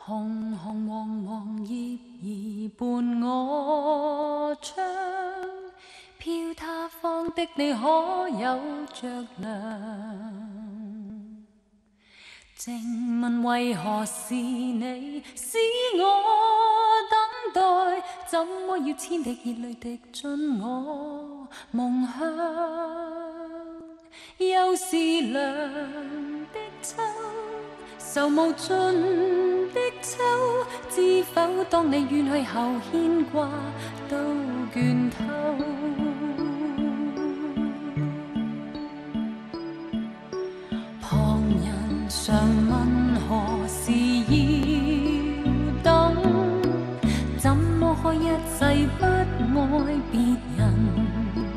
红红黄黄叶儿伴我窗，飘他方的你可有着凉？静问为何是你使我等待？怎么要千滴热泪滴进我梦乡？又是凉的秋，愁无尽的秋，知否当你远去后，牵挂都倦透。旁人常问何时要等，怎么可一世不愛別人？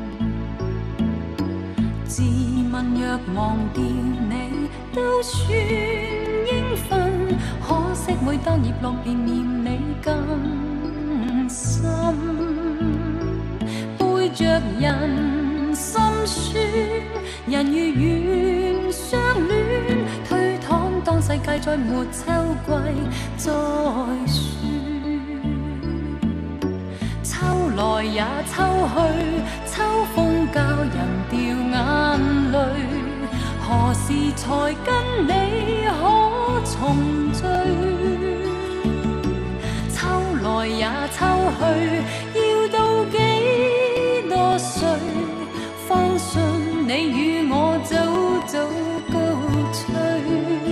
自問若忘掉你都算應份，可惜每當葉落便念你更深。背着人心酸，人如願相戀，推搪當世界再沒秋季再說。秋來也秋去，秋風教人掉眼淚，何時才跟你可重聚？秋來也秋去，要到幾多歲，方信你與我早早高吹？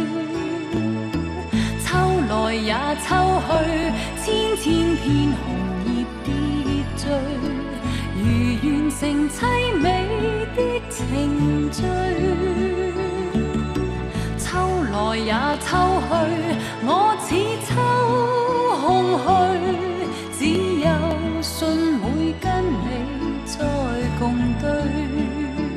秋來也秋去，千千片紅葉跌墜，如完成凄美的程序。秋來也秋去，我似秋空虛，只有信會跟你再共對。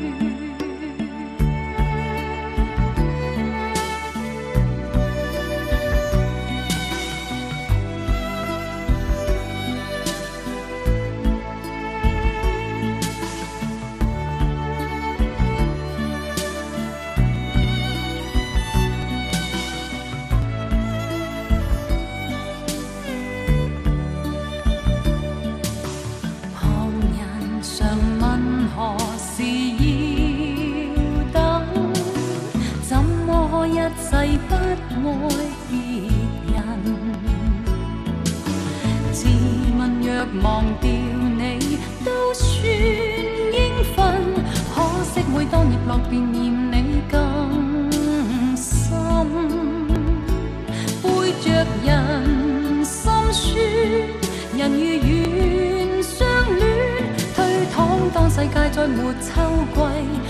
何時要等？怎麼可一世不愛別人？自問若忘掉你都算應份，可惜每當葉落便念你更深。背着人心酸，人如願相戀，當世界再沒秋季